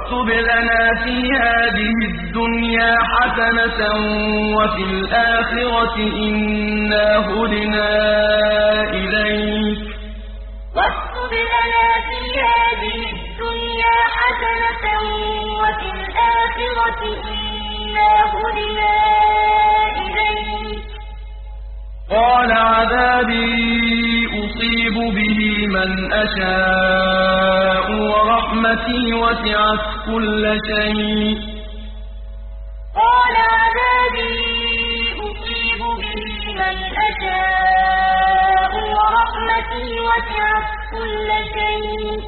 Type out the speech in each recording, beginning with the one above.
واكتب لنا في هذه الدنيا حسنة وفي الآخرة إنا هدنا إليك واكتب لنا في هذه الدنيا حسنة وفي الآخرة إنا هدنا إليك. قال عذابي أصيب به من أشاء ورحمتي وسعت كل شيء. قال عذابي أصيب به من أشاء ورحمتي وسعت كل شيء.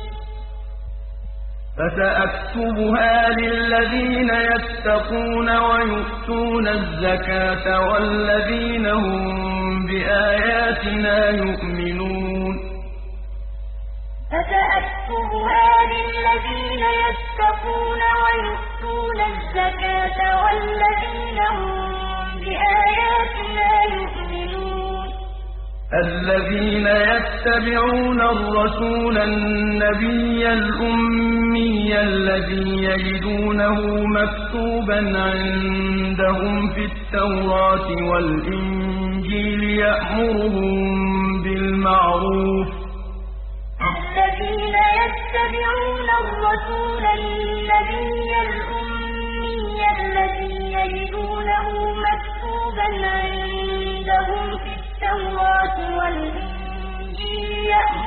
فسأكتبها للذين يتقون ويؤتون الزكاة والذين هم بآياتنا يؤمنون. فسأكتبها للذين يتقون ويؤتون الزكاة والذين هم بآياتنا يؤمنون. الذين يتبعون الرسول النبي الأمي الذي يجدونه مكتوبا عندهم في التوراة والإنجيل يأمرهم بالمعروف. الذين يتبعون الرسول النبي الأمي الذي يجدونه مكتوبا عندهم في التوراة والإنجيل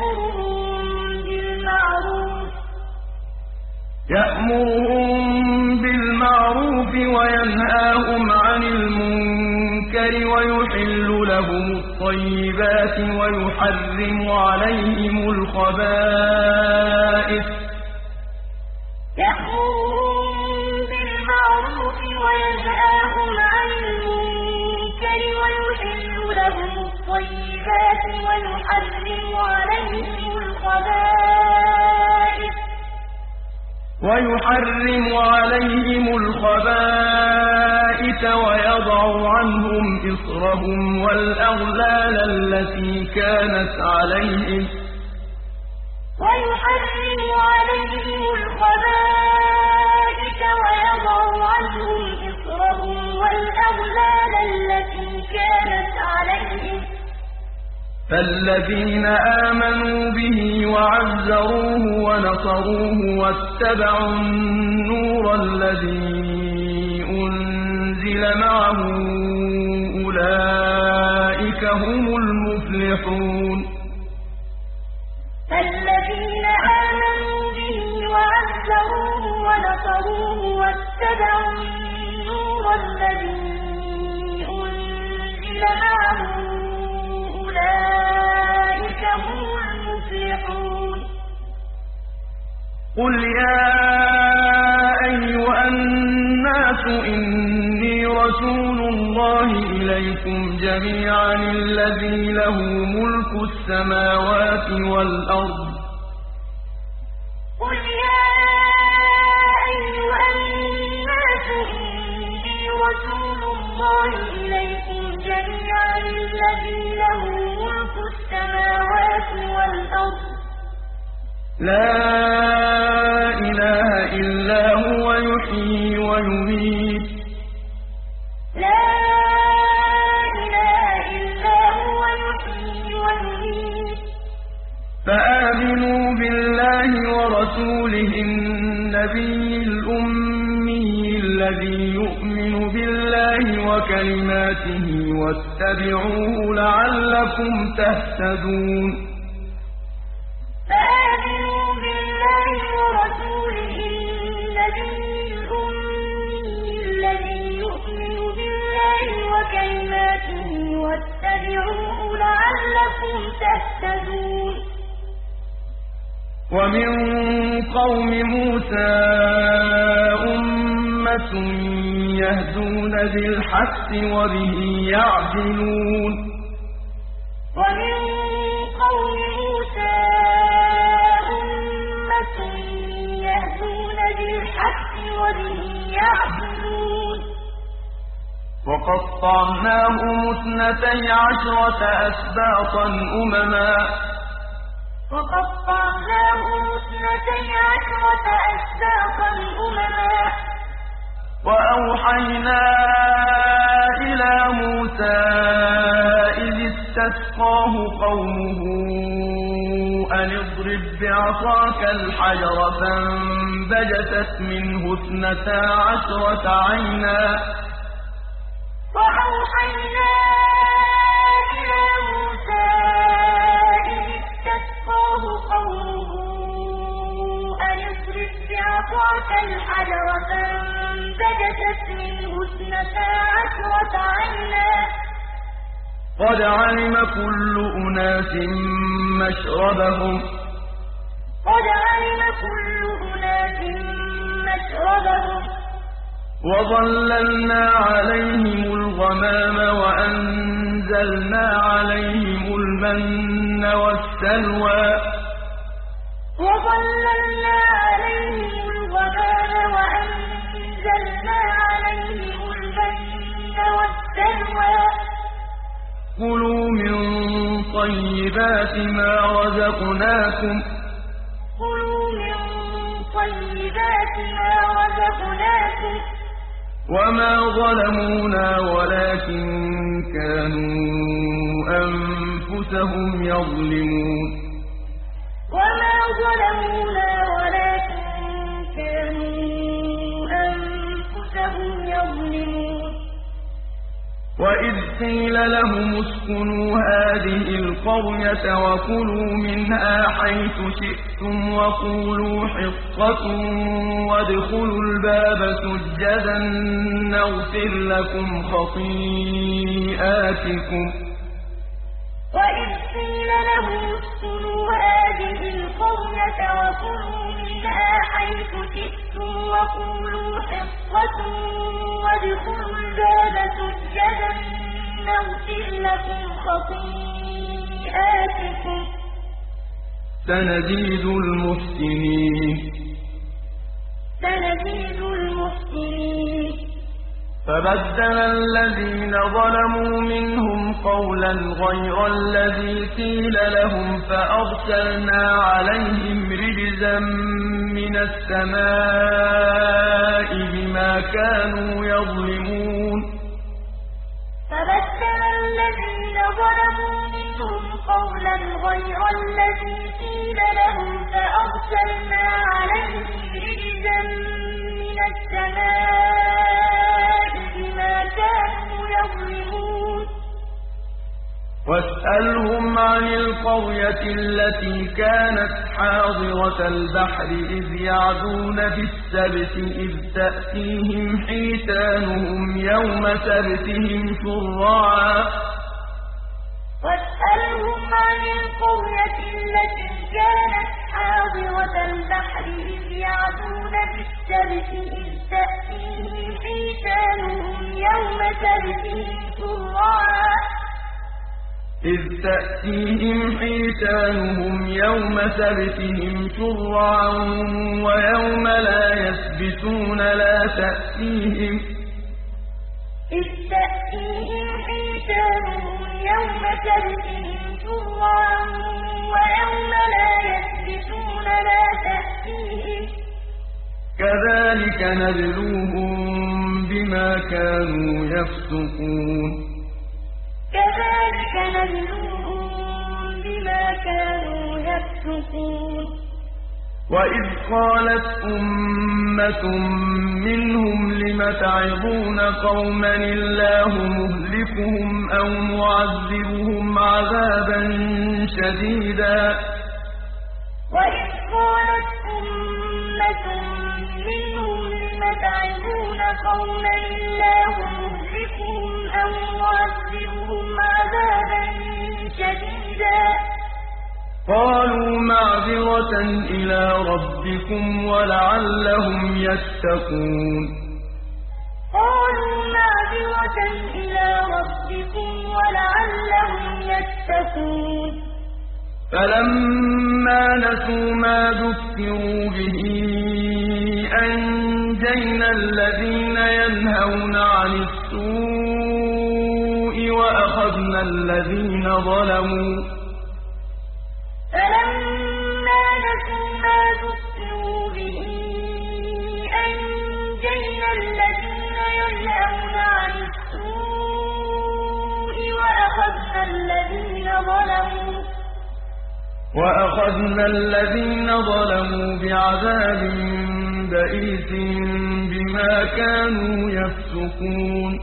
يأمرهم بالمعروف وينهاهم عن المنكر ويحل لهم الطيبات ويحرم عليهم الخبائث. يأمرهم بالمعروف وينهاهم عن المنكر ويحل لهم الطيبات ويحرم عليهم الخبائث ويضع عنهم إصرهم والأغلال التي كانت عليهم فالذين آمنوا به وعزروه ونصروه واتبعوا النور الذي أنزل معه أولئك هم المفلحون. فالذين آمنوا به وعزروه ونصروه واتبعوا النور الذي أنزل معه أولئك هم المفلحون. قل يا أيها الناس إني رسول الله إليكم جميعا الذي له ملك السماوات والأرض. قل يا أيها الناس إني رسول الله إليكم جميعا الذي له ملك السماوات والأرض. لا إله إلا هو يحيي ويميت. لا إله إلا هو يحيي ويميت. فآمنوا بالله ورسوله النبي الأمي الذي يؤمن بالله وكلماته واتبعوه لعلكم تهتدون. فآمنوا بالله ورسوله النبي الأمي الذي يؤمن بالله وكلماته واتبعوه لعلكم تهتدون. ومن قوم موسى أمة يهدون بالحق وبه يعدلون. ومن قوم موسى أمة يهدون بالحق وبه يعدلون. وقطعناهم 12 أسباطا أمما وقطعناهم 12 أسباطا وَأَوْحَيْنَا إِلَىٰ مُوسَىٰ إِذِ اسْتَسْقَاهُ قَوْمُهُ أَنِ اضْرِب بِّعَصَاكَ الْحَجَرَ ۖ فَانبَجَسَتْ مِنْهُ اثْنَتَا عَشْرَةَ عَيْنًا ۖ وَأَوْحَيْنَا إِلَىٰ مُوسَىٰ إِذِ اسْتَسْقَاهُ قَوْمُهُ أَنِ اضْرِب بِّعَصَاكَ الْحَجَرَ ۖ فَانبَجَسَتْ مِنْهُ اثْنَتَا عَشْرَةَ عَيْنًا ۖ قَدْ عَلِمَ كُلُّ أُنَاسٍ مَّشْرَبَهُمْ ۖ وَظَلَّلْنَا عَلَيْهِمُ الْغَمَامَ وَأَنزَلْنَا عَلَيْهِمُ الْمَنَّ وَالسَّلْوَىٰ ۖ كُلُوا مِن طَيِّبَاتِ مَا رَزَقْنَاكُمْ ۚ وَمَا ظَلَمُونَا وَلَٰكِن كَانُوا أَنفُسَهُمْ يَظْلِمُونَ وَإِذْ قِيلَ لَهُمُ اسْكُنُوا هَٰذِهِ الْقَرْيَةَ وَكُلُوا مِنْهَا حَيْثُ شِئْتُمْ وَقُولُوا حِطَّةٌ وَادْخُلُوا الْبَابَ سُجَّدًا نَّغْفِرْ لَكُمْ خَطِيئَاتِكُمْ ۚ وَإِذْ قِيلَ لَهُمُ اسْكُنُوا هَٰذِهِ الْقَرْيَةَ وَكُلُوا مِنْهَا حَيْثُ شِئْتُمْ وَقُولُوا حِطَّةٌ وَادْخُلُوا الْبَابَ سُجَّدًا نَّغْفِرْ لَكُمْ خَطِيئَاتِكُمْ ۚ سَنَزِيدُ الْمُحْسِنِينَ فَبَدَّلَ الَّذِينَ ظَلَمُوا مِنْهُمْ قَوْلًا غَيْرَ الَّذِي قِيلَ لَهُمْ فَأَرْسَلْنَا عَلَيْهِمْ رِجْزًا مِّنَ السَّمَاءِ بِمَا كَانُوا يَظْلِمُونَ فَبَدَّلَ الَّذِينَ ظَلَمُوا مِنْهُمْ قَوْلًا غَيْرَ الَّذِي قِيلَ لَهُمْ فَأَرْسَلْنَا عَلَيْهِمْ رِجْزًا مِّنَ السَّمَاءِ بِمَا كَانُوا يَظْلِمُونَ وَاسْأَلْهُمْ عَنِ الْقَرْيَةِ الَّتِي كَانَتْ حَاضِرَةَ الْبَحْرِ إِذْ يَعْدُونَ فِي السَّبْتِ إِذْ تَأْتِيهِمْ حِيتَانُهُمْ يَوْمَ سَبْتِهِمْ شُرَّعًا ۚ وَاسْأَلْهُمْ عَنِ الْقَرْيَةِ الَّتِي كَانَتْ حَاضِرَةَ الْبَحْرِ إِذْ يَعْدُونَ فِي السَّبْتِ إِذْ تَأْتِيهِمْ حِيتَانُهُمْ يَوْمَ سَبْتِهِمْ شُرَّعًا وَيَوْمَ لَا يَسْبِتُونَ لَا تَأْتِيهِمْ كَذَٰلِكَ نَبْلُوهُم بِمَا كَانُوا يَفْسُقُونَ وَإِذْ قَالَتْ أُمَّةٌ مِّنْهُمْ لِمَ تَعِظُونَ قَوْمًا اللَّهُ مُهْلِكُهُمْ أَوْ مُعَذِّبُهُمْ عَذَابًا شَدِيدًا وَإِذْ قَالَتْ أُمَّةٌ مِّنْهُمْ لِمَ تَعِظُونَ قَوْمًا اللَّهُ مُهْلِكُهُمْ أَوْ مُعَذِّبُهُمْ عَذَابًا شَدِيدًا قَالُوا مَعْذِرَةً إِلَىٰ رَبِّكُمْ وَلَعَلَّهُمْ يَتَّقُونَ فَلَمَّا نَسُوا مَا ذُكِّرُوا بِهِ أَنجَيْنَا الَّذِينَ يَنْهَوْنَ عَنِ السُّوءِ وَأَخَذْنَا الَّذِينَ ظَلَمُوا ۖ فَلَمَّا نَسُوا مَا ذُكِّرُوا بِهِ أَنجَيْنَا الَّذِينَ يَنْهَوْنَ وأخذنا الذين ظلموا بعذاب بئيس بما كانوا يفسقون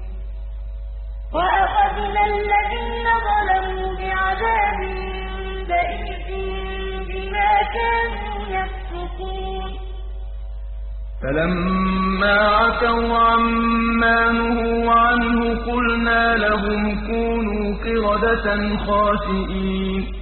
وأخذنا الذين ظلموا بعذاب بئيس بما كانوا يفسقون فلما عتوا عما نهوا عنه قلنا لهم كونوا قردة خاسئين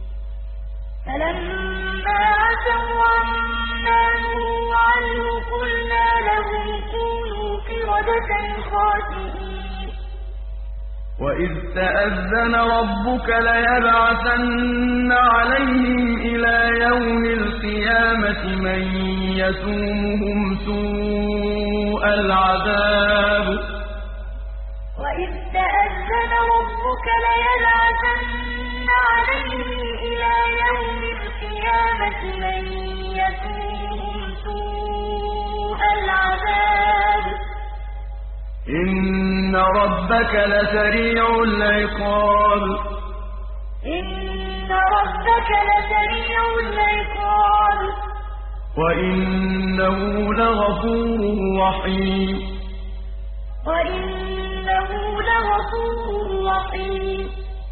فلما عتوا عما نهوا عنه قلنا لهم كونوا قردة خاسئين وإذ تأذن ربك ليبعثن عليهم إلى يوم القيامة من يسومهم سوء العذاب وإذ تأذن ربك ليبعثن عليهم إلى يوم القيامة من يسومهم سوء العذاب إن ربك لسريع العقاب إن ربك لسريع العقاب وإنه لغفور رحيم وإنه لغفور رحيم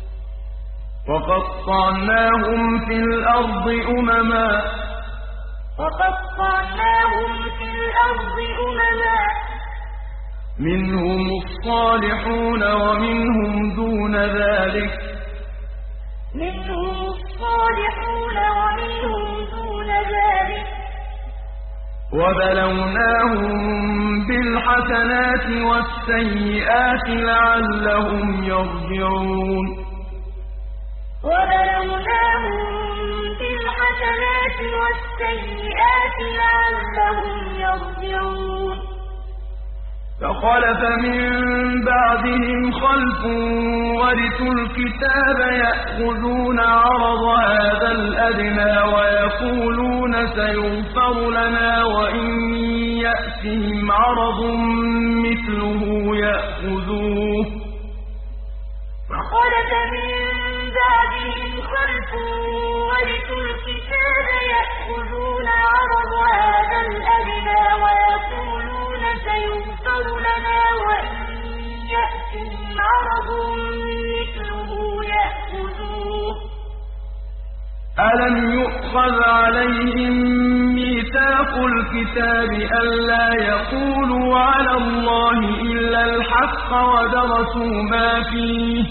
وقطعناهم في الأرض أمما منهم الصالحون ومنهم دون ذلك وبلوناهم بالحسنات والسيئات لعلهم يرجعون فخلف من بعدهم خلف ورثوا الكتاب يأخذون عرض هذا الأدنى ويقولون سيغفر لنا وإن يأتهم عرض مثله يأخذوه فخلف من بعدهم خلف ورثوا الكتاب يأخذون عرض هذا الأدنى ويقولون سيغفر لنا وإن يأتهم عرض مثله يأخذوه ألم يؤخذ عليهم ميثاق الكتاب ألا يقولوا على الله إلا الحق ودرسوا ما فيه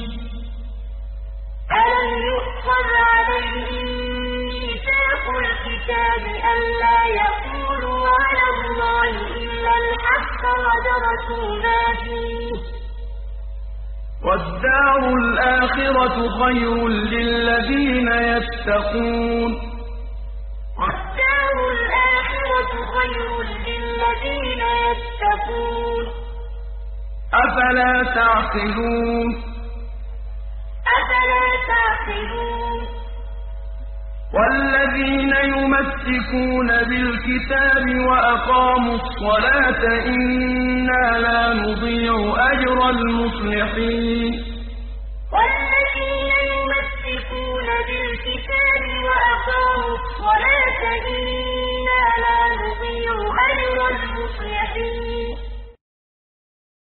ألم يؤخذ عليهم ميثاق الكتاب ألا يقولوا على الله إلا الحق ودرسوا ما فيه والدار الآخرة خير للذين يتقون والدار الآخرة خير للذين يتقون أفلا تعقلون والذين يمسكون بالكتاب وأقاموا الصلاة إنا لا نضيع أجر المصلحين والذين يمسكون بالكتاب وأقاموا الصلاة إنا لا نضيع أجر المصلحين